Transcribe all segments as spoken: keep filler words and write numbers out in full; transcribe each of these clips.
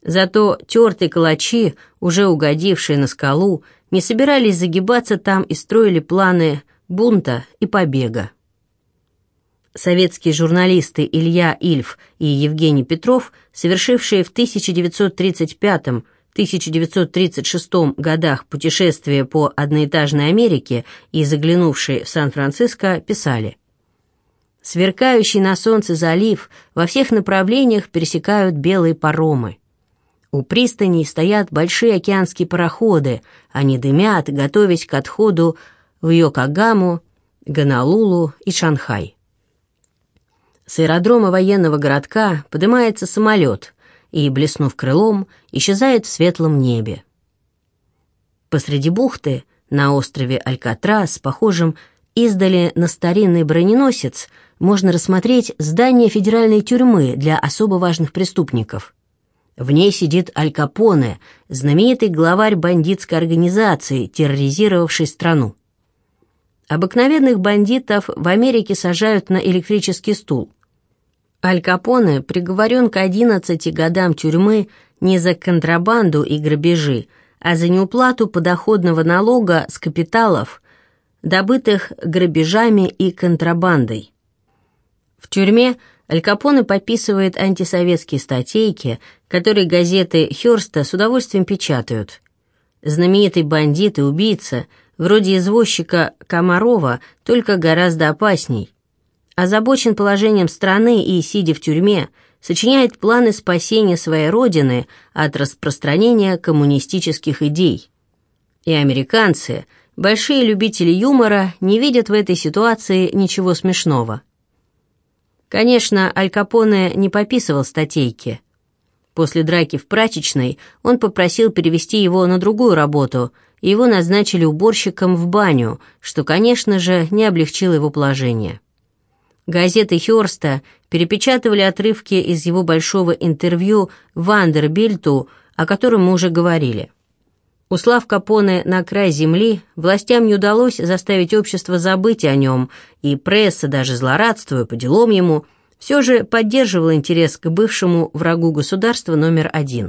Зато тертые калачи, уже угодившие на скалу, не собирались загибаться там и строили планы бунта и побега. Советские журналисты Илья Ильф и Евгений Петров, совершившие в тысяча девятьсот тридцать пятом — тысяча девятьсот тридцать шестом годах путешествие по одноэтажной Америке и заглянувшие в Сан-Франциско, писали: «Сверкающий на солнце залив во всех направлениях пересекают белые паромы. У пристаней стоят большие океанские пароходы, они дымят, готовясь к отходу в Йокогаму, Гонолулу и Шанхай. С аэродрома военного городка поднимается самолет и, блеснув крылом, исчезает в светлом небе. Посреди бухты, на острове Алькатрас, похожем издали на старинный броненосец, можно рассмотреть здание федеральной тюрьмы для особо важных преступников. В ней сидит Аль Капоне, знаменитый главарь бандитской организации, терроризировавшей страну. Обыкновенных бандитов в Америке сажают на электрический стул. Аль Капоне приговорен к одиннадцати годам тюрьмы не за контрабанду и грабежи, а за неуплату подоходного налога с капиталов, добытых грабежами и контрабандой. В тюрьме Аль Капоне подписывает антисоветские статейки, которые газеты Хёрста с удовольствием печатают. Знаменитый бандит и убийца, вроде извозчика Комарова, только гораздо опасней. Озабочен положением страны и, сидя в тюрьме, сочиняет планы спасения своей родины от распространения коммунистических идей. И американцы, большие любители юмора, не видят в этой ситуации ничего смешного. Конечно, Аль Капоне не пописывал статейки. После драки в прачечной он попросил перевести его на другую работу, и его назначили уборщиком в баню, что, конечно же, не облегчило его положение. Газеты Хёрста перепечатывали отрывки из его большого интервью Вандербильту, о котором мы уже говорили. Услав Капоне на край земли, властям не удалось заставить общество забыть о нем, и пресса, даже злорадствуя по делам ему, все же поддерживала интерес к бывшему врагу государства номер один.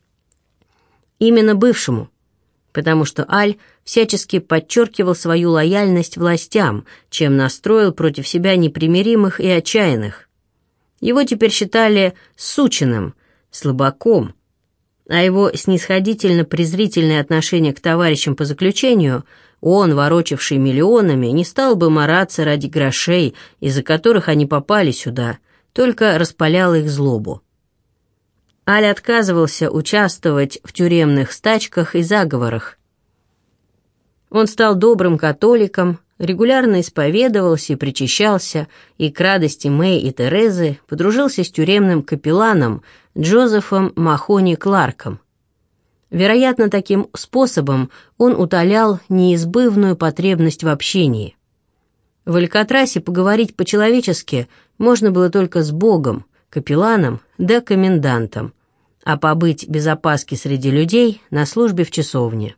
Именно бывшему, потому что Аль всячески подчеркивал свою лояльность властям, чем настроил против себя непримиримых и отчаянных. Его теперь считали сучиным, слабаком, а его снисходительно-презрительное отношение к товарищам по заключению, он, ворочавший миллионами, не стал бы мараться ради грошей, из-за которых они попали сюда, только распалял их злобу. Аль отказывался участвовать в тюремных стачках и заговорах. Он стал добрым католиком, регулярно исповедовался и причащался, и к радости Мэй и Терезы подружился с тюремным капелланом Джозефом Махони Кларком. Вероятно, таким способом он утолял неизбывную потребность в общении. В Алькатрасе поговорить по-человечески можно было только с Богом, капелланом да комендантом, а побыть без опаски среди людей на службе в часовне.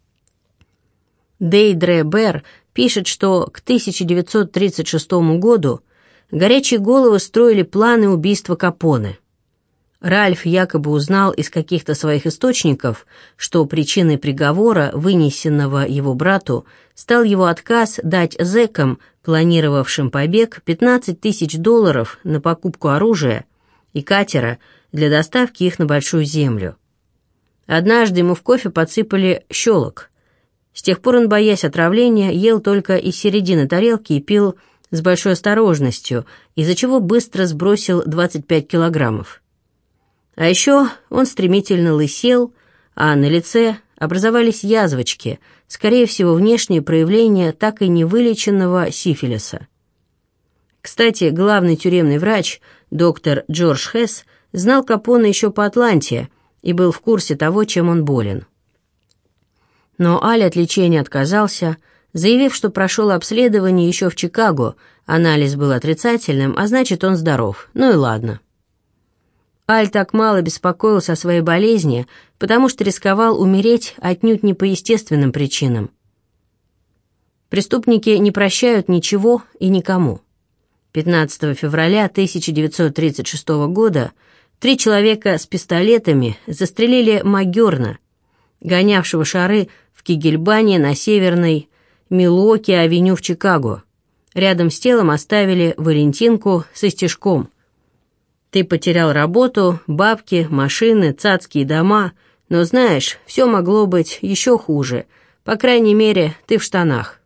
Дейдре Бер пишет, что к тысяча девятьсот тридцать шестому году горячие головы строили планы убийства Капоне. Ральф якобы узнал из каких-то своих источников, что причиной приговора, вынесенного его брату, стал его отказ дать зэкам, планировавшим побег, пятнадцать тысяч долларов на покупку оружия и катера для доставки их на Большую Землю. Однажды ему в кофе подсыпали щелок. С тех пор он, боясь отравления, ел только из середины тарелки и пил с большой осторожностью, из-за чего быстро сбросил двадцать пять килограммов. А еще он стремительно лысел, а на лице образовались язвочки, скорее всего, внешние проявления так и не вылеченного сифилиса. Кстати, главный тюремный врач, доктор Джордж Хесс, знал Капоне еще по Атланте и был в курсе того, чем он болен. Но Аль от лечения отказался, заявив, что прошел обследование еще в Чикаго, анализ был отрицательным, а значит, он здоров, ну и ладно. Аль так мало беспокоился о своей болезни, потому что рисковал умереть отнюдь не по естественным причинам. Преступники не прощают ничего и никому. пятнадцатого февраля тысяча девятьсот тридцать шестого года Три человека с пистолетами застрелили Маггерна, гонявшего шары в Кегельбане на северной Милуоки-авеню в Чикаго. Рядом с телом оставили Валентинку со стежком: «Ты потерял работу, бабки, машины, цацкие дома, но знаешь, все могло быть еще хуже. По крайней мере, ты в штанах».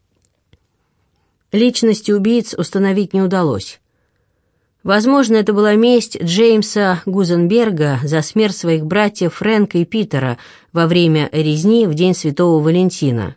Личности убийц установить не удалось. Возможно, это была месть Джеймса Гузенберга за смерть своих братьев Фрэнка и Питера во время резни в день Святого Валентина.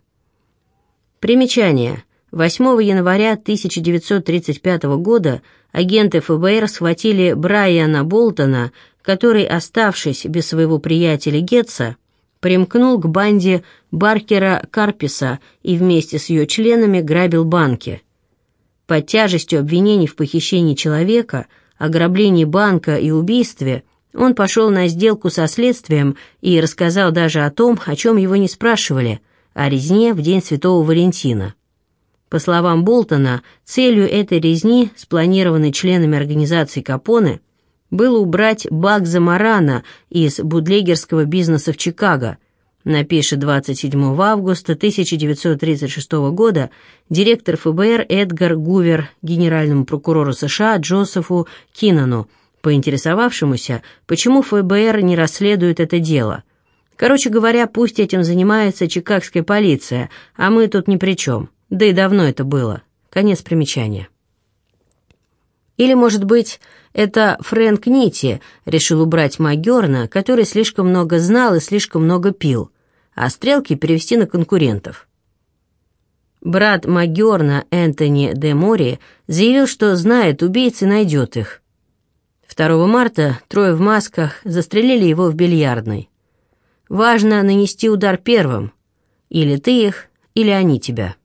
Примечание. восьмого января тысяча девятьсот тридцать пятого года агенты эф бэ эр схватили Брайана Болтона, который, оставшись без своего приятеля Гетца, примкнул к банде Баркера Карписа и вместе с ее членами грабил банки. Под тяжестью обвинений в похищении человека, ограблении банка и убийстве он пошел на сделку со следствием и рассказал даже о том, о чем его не спрашивали, о резне в день Святого Валентина. По словам Болтона, целью этой резни, спланированной членами организации Капоне, было убрать Багза Морана из бутлегерского бизнеса в Чикаго, напишет двадцать седьмого августа тысяча девятьсот тридцать шестого года директор эф бэ эр Эдгар Гувер генеральному прокурору США Джозефу Кинану, поинтересовавшемуся, почему эф бэ эр не расследует это дело. Короче говоря, пусть этим занимается чикагская полиция, а мы тут ни при чем. Да и давно это было. Конец примечания. Или, может быть, это Фрэнк Нити решил убрать Маггерна, который слишком много знал и слишком много пил, а стрелки перевести на конкурентов. Брат Маггерна, Энтони де Мори, заявил, что знает убийц и найдет их. второго марта трое в масках застрелили его в бильярдной. Важно нанести удар первым. Или ты их, или они тебя.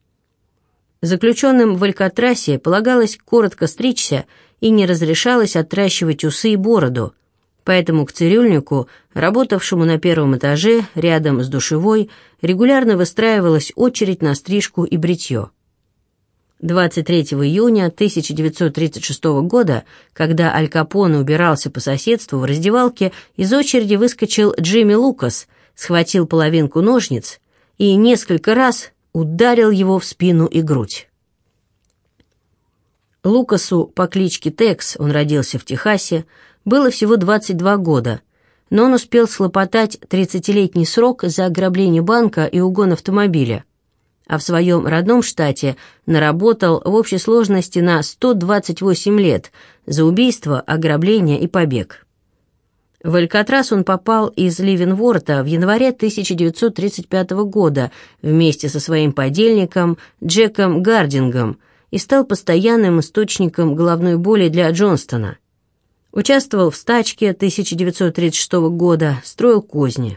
Заключенным в Алькатрасе полагалось коротко стричься и не разрешалось отращивать усы и бороду, поэтому к цирюльнику, работавшему на первом этаже рядом с душевой, регулярно выстраивалась очередь на стрижку и бритье. двадцать третьего июня тысяча девятьсот тридцать шестого года, когда Аль Капоне убирался по соседству в раздевалке, из очереди выскочил Джимми Лукас, схватил половинку ножниц и несколько раз ударил его в спину и грудь. Лукасу по кличке Текс, он родился в Техасе, было всего двадцать два года, но он успел схлопотать тридцатилетний срок за ограбление банка и угон автомобиля, а в своем родном штате наработал в общей сложности на сто двадцать восемь лет за убийство, ограбление и побег. В Алькатрас он попал из Ливенворта в январе тысяча девятьсот тридцать пятого года вместе со своим подельником Джеком Гардингом и стал постоянным источником головной боли для Джонстона. Участвовал в стачке тысяча девятьсот тридцать шестого года, строил козни.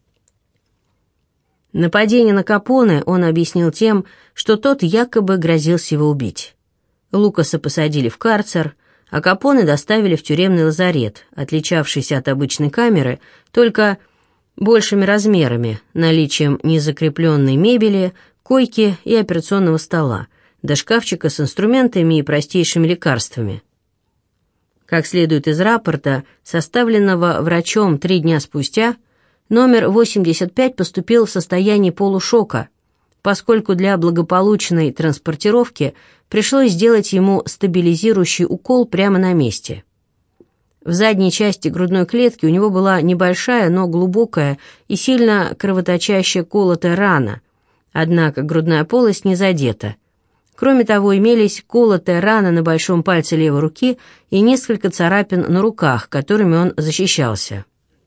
Нападение на Капоне он объяснил тем, что тот якобы грозился его убить. Лукаса посадили в карцер, а Капоне доставили в тюремный лазарет, отличавшийся от обычной камеры только большими размерами, наличием незакрепленной мебели, койки и операционного стола, до шкафчика с инструментами и простейшими лекарствами. Как следует из рапорта, составленного врачом три дня спустя, номер восемьдесят пять поступил в состоянии полушока, поскольку для благополучной транспортировки пришлось сделать ему стабилизирующий укол прямо на месте. В задней части грудной клетки у него была небольшая, но глубокая и сильно кровоточащая колотая рана, однако грудная полость не задета. Кроме того, имелись колотая рана на большом пальце левой руки и несколько царапин на руках, которыми он защищался.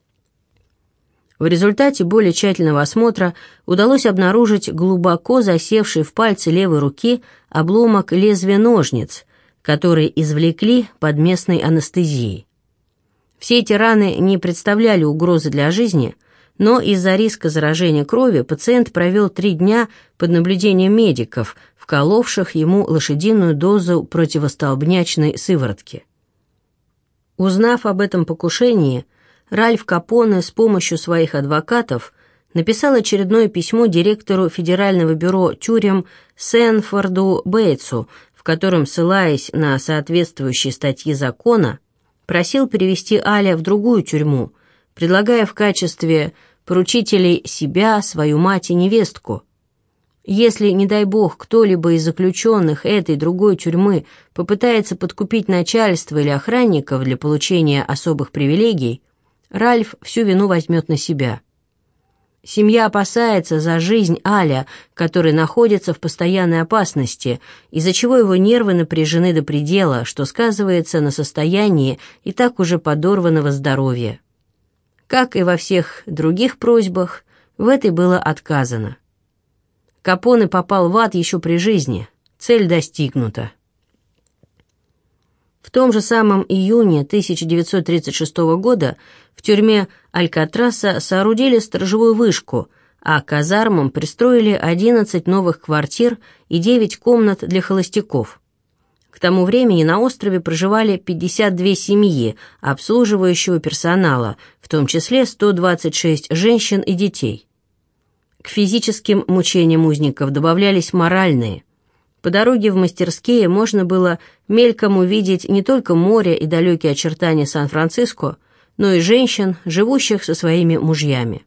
В результате более тщательного осмотра удалось обнаружить глубоко засевший в пальце левой руки обломок лезвия ножниц, которые извлекли под местной анестезией. Все эти раны не представляли угрозы для жизни, но из-за риска заражения крови пациент провел три дня под наблюдением медиков, вколовших ему лошадиную дозу противостолбнячной сыворотки. Узнав об этом покушении, Ральф Капоне с помощью своих адвокатов написал очередное письмо директору Федерального бюро тюрем Сэнфорду Бейтсу, в котором, ссылаясь на соответствующие статьи закона, просил перевести Аля в другую тюрьму, предлагая в качестве поручителей себя, свою мать и невестку. Если, не дай бог, кто-либо из заключенных этой другой тюрьмы попытается подкупить начальство или охранников для получения особых привилегий, Ральф всю вину возьмет на себя. Семья опасается за жизнь Аля, который находится в постоянной опасности, из-за чего его нервы напряжены до предела, что сказывается на состоянии и так уже подорванного здоровья. Как и во всех других просьбах, в этой было отказано. Капоне попал в ад еще при жизни. Цель достигнута. В том же самом июне тысяча девятьсот тридцать шестого года в тюрьме Алькатраса соорудили сторожевую вышку, а к казармам пристроили одиннадцать новых квартир и девять комнат для холостяков. К тому времени на острове проживали пятьдесят две семьи обслуживающего персонала, в том числе сто двадцать шесть женщин и детей. К физическим мучениям узников добавлялись моральные. По дороге в мастерские можно было мельком увидеть не только море и далекие очертания Сан-Франциско, но и женщин, живущих со своими мужьями.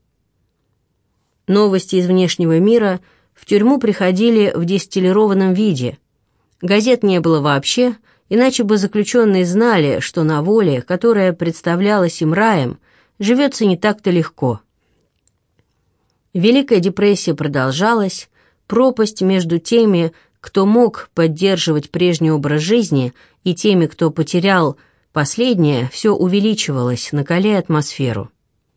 Новости из внешнего мира в тюрьму приходили в дистиллированном виде. Газет не было вообще, иначе бы заключенные знали, что на воле, которая представлялась им раем, живется не так-то легко. Великая депрессия продолжалась, пропасть между теми, кто мог поддерживать прежний образ жизни, и теми, кто потерял последнее, все увеличивалось, накаляя атмосферу.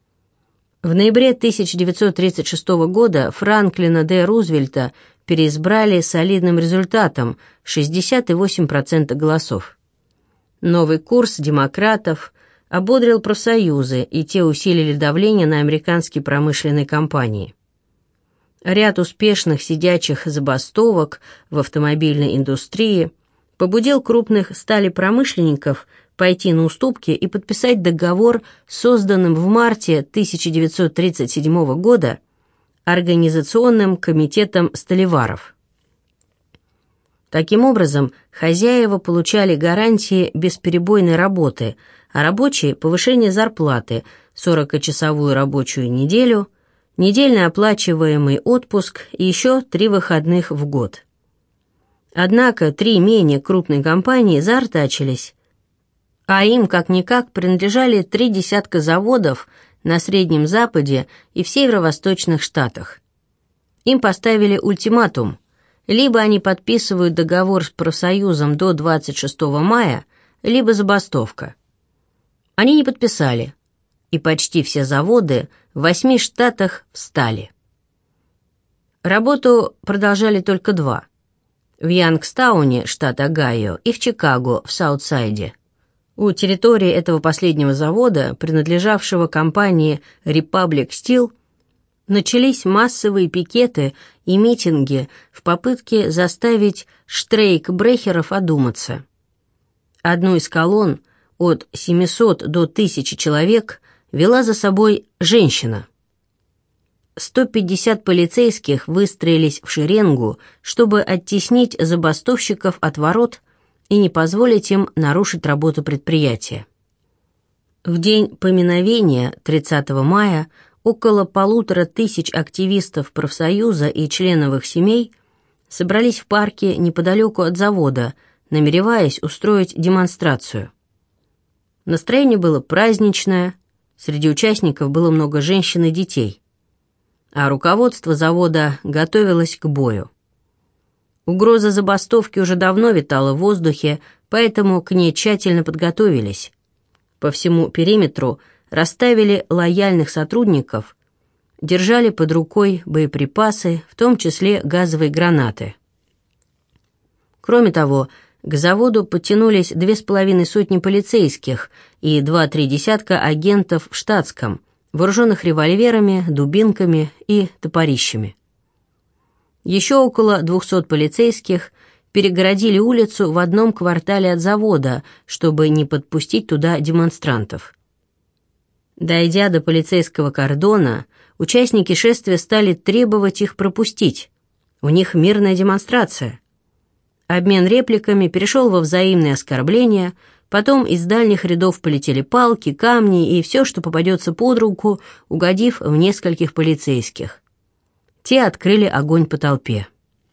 В ноябре тысяча девятьсот тридцать шестого года Франклина Д. Рузвельта переизбрали с солидным результатом – шестьдесят восемь процентов голосов. Новый курс демократов ободрил профсоюзы, и те усилили давление на американские промышленные компании. Ряд успешных сидячих забастовок в автомобильной индустрии побудил крупных сталепромышленников пойти на уступки и подписать договор с созданным в марте тысяча девятьсот тридцать седьмого года Организационным комитетом сталеваров. Таким образом, хозяева получали гарантии бесперебойной работы, а рабочие – повышение зарплаты, сорокачасовую рабочую неделю, недельно оплачиваемый отпуск и еще три выходных в год. Однако три менее крупные компании заортачились, а им как-никак принадлежали три десятка заводов на Среднем Западе и в северо-восточных штатах. Им поставили ультиматум: либо они подписывают договор с профсоюзом до двадцать шестого мая, либо забастовка. Они не подписали, и почти все заводы в восьми штатах встали. Работу продолжали только два – в Янгстауне, штат Огайо, и в Чикаго, в Саутсайде. У территории этого последнего завода, принадлежавшего компании Republic Steel, начались массовые пикеты и митинги в попытке заставить штрейкбрехеров одуматься. Одну из колонн, от семисот до тысячи человек, вела за собой женщина. сто пятьдесят полицейских выстроились в шеренгу, чтобы оттеснить забастовщиков от ворот и не позволить им нарушить работу предприятия. В день поминовения, тридцатого мая, около полутора тысяч активистов профсоюза и членов их семей собрались в парке неподалеку от завода, намереваясь устроить демонстрацию. Настроение было праздничное, среди участников было много женщин и детей, а руководство завода готовилось к бою. Угроза забастовки уже давно витала в воздухе, поэтому к ней тщательно подготовились. По всему периметру расставили лояльных сотрудников, держали под рукой боеприпасы, в том числе газовые гранаты. Кроме того, к заводу подтянулись две с половиной сотни полицейских и два-три десятка агентов в штатском, вооруженных револьверами, дубинками и топорищами. Еще около двухсот полицейских перегородили улицу в одном квартале от завода, чтобы не подпустить туда демонстрантов. Дойдя до полицейского кордона, участники шествия стали требовать их пропустить. У них мирная демонстрация. Обмен репликами перешел во взаимные оскорбления, Потом из дальних рядов полетели палки, камни и все, что попадется под руку, угодив в нескольких полицейских. Те открыли огонь по толпе.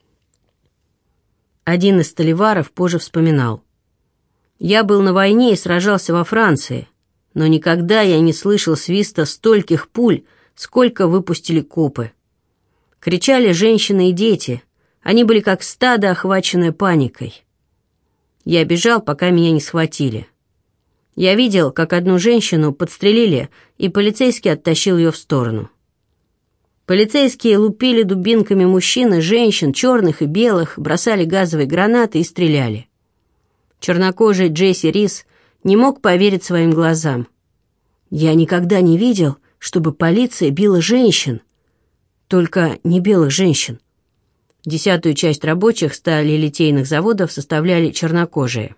Один из столеваров позже вспоминал: «Я был на войне и сражался во Франции, но никогда я не слышал свиста стольких пуль, сколько выпустили копы. Кричали женщины и дети, они были как стадо, охваченное паникой. Я бежал, пока меня не схватили. Я видел, как одну женщину подстрелили, и полицейский оттащил ее в сторону. Полицейские лупили дубинками мужчин и женщин, черных и белых, бросали газовые гранаты и стреляли. Чернокожий Джесси Рис не мог поверить своим глазам. Я никогда не видел, чтобы полиция била женщин, только не белых женщин. Десятую часть рабочих сталелитейных заводов составляли чернокожие.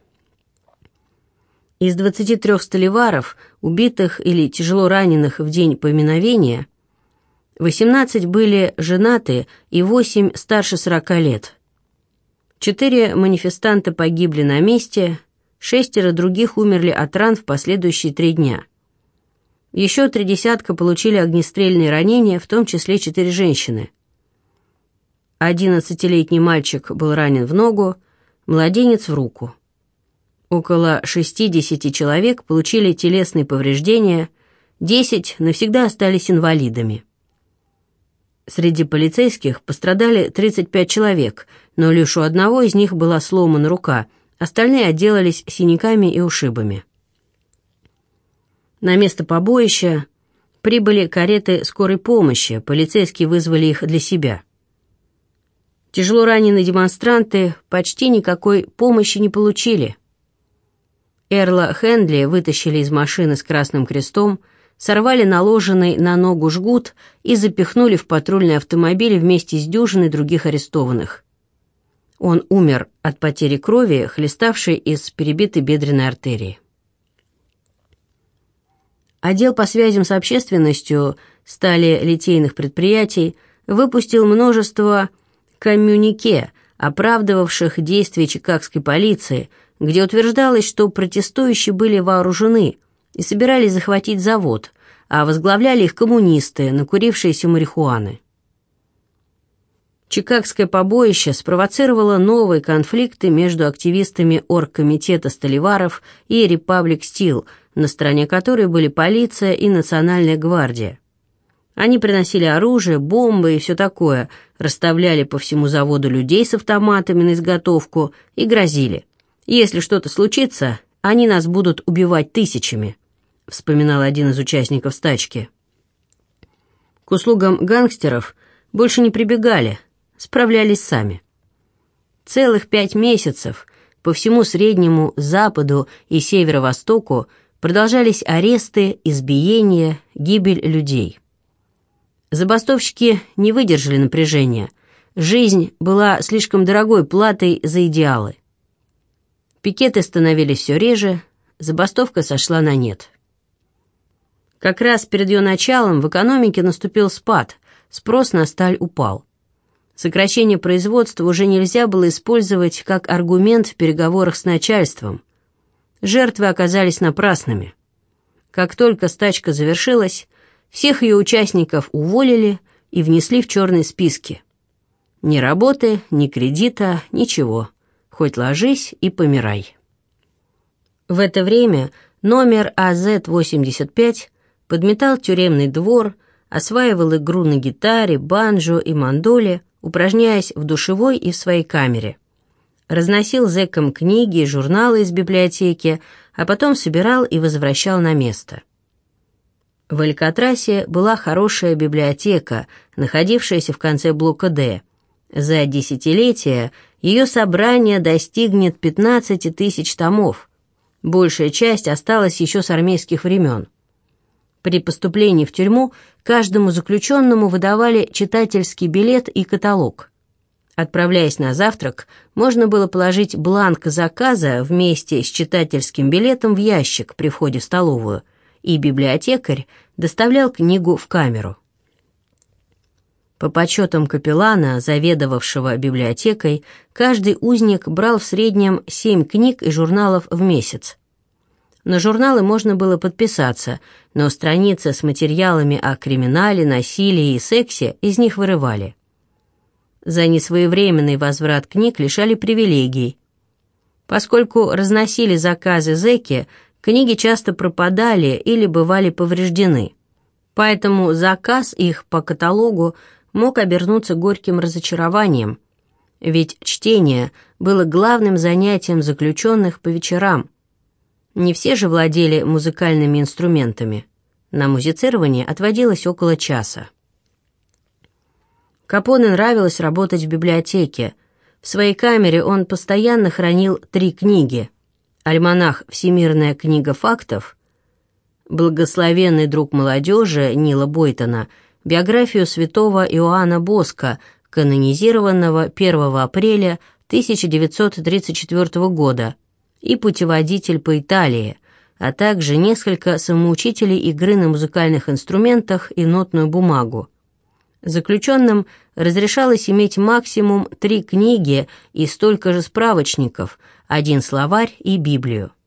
Из двадцати трёх столеваров, убитых или тяжело раненых в день поминовения, восемнадцать были женаты и восемь старше сорока лет. Четыре манифестанта погибли на месте, шестеро других умерли от ран в последующие три дня. Еще три десятка получили огнестрельные ранения, в том числе четыре женщины. Одиннадцатилетний мальчик был ранен в ногу, младенец в руку. Около шестидесяти человек получили телесные повреждения, десять навсегда остались инвалидами. Среди полицейских пострадали тридцать пять человек, но лишь у одного из них была сломана рука, остальные отделались синяками и ушибами. На место побоища прибыли кареты скорой помощи, полицейские вызвали их для себя. Тяжело раненые демонстранты почти никакой помощи не получили. Эрла Хендли вытащили из машины с красным крестом, сорвали наложенный на ногу жгут и запихнули в патрульный автомобиль вместе с дюжиной других арестованных. Он умер от потери крови, хлеставшей из перебитой бедренной артерии. Отдел по связям с общественностью сталелитейных предприятий выпустил множество коммюнике, оправдывавших действия чикагской полиции, где утверждалось, что протестующие были вооружены и собирались захватить завод, а возглавляли их коммунисты, накурившиеся марихуаны. Чикагское побоище спровоцировало новые конфликты между активистами оргкомитета сталеваров и Republic Steel, на стороне которой были полиция и Национальная гвардия. Они приносили оружие, бомбы и все такое, расставляли по всему заводу людей с автоматами на изготовку и грозили: «Если что-то случится, они нас будут убивать тысячами», вспоминал один из участников стачки. К услугам гангстеров больше не прибегали, справлялись сами. Целых пять месяцев по всему Среднему Западу и Северо-Востоку продолжались аресты, избиения, гибель людей. Забастовщики не выдержали напряжения. Жизнь была слишком дорогой платой за идеалы. Пикеты становились все реже, забастовка сошла на нет. Как раз перед ее началом в экономике наступил спад, спрос на сталь упал. Сокращение производства уже нельзя было использовать как аргумент в переговорах с начальством. Жертвы оказались напрасными. Как только стачка завершилась, всех ее участников уволили и внесли в черные списки. Ни работы, ни кредита, ничего. Хоть ложись и помирай. В это время номер А Зет восемьдесят пять подметал тюремный двор, осваивал игру на гитаре, банджо и мандоле, упражняясь в душевой и в своей камере. Разносил зэкам книги и журналы из библиотеки, а потом собирал и возвращал на место. В Алькатрасе была хорошая библиотека, находившаяся в конце блока «Д». За десятилетия ее собрание достигнет пятнадцати тысяч томов. Большая часть осталась еще с армейских времен. При поступлении в тюрьму каждому заключенному выдавали читательский билет и каталог. Отправляясь на завтрак, можно было положить бланк заказа вместе с читательским билетом в ящик при входе в столовую, и библиотекарь доставлял книгу в камеру. По подсчетам капеллана, заведовавшего библиотекой, каждый узник брал в среднем семь книг и журналов в месяц. На журналы можно было подписаться, но страницы с материалами о криминале, насилии и сексе из них вырывали. За несвоевременный возврат книг лишали привилегий. Поскольку разносили заказы зэки, книги часто пропадали или бывали повреждены. Поэтому заказ их по каталогу мог обернуться горьким разочарованием, ведь чтение было главным занятием заключенных по вечерам. Не все же владели музыкальными инструментами. На музицирование отводилось около часа. Капоне нравилось работать в библиотеке. В своей камере он постоянно хранил три книги: альманах «Всемирная книга фактов», «Благословенный друг молодежи» Нила Бойтона, биографию святого Иоанна Боска, канонизированного первого апреля тысяча девятьсот тридцать четвёртого года, и «Путеводитель по Италии», а также несколько самоучителей игры на музыкальных инструментах и нотную бумагу. Заключенным разрешалось иметь максимум три книги и столько же справочников, один словарь и Библию.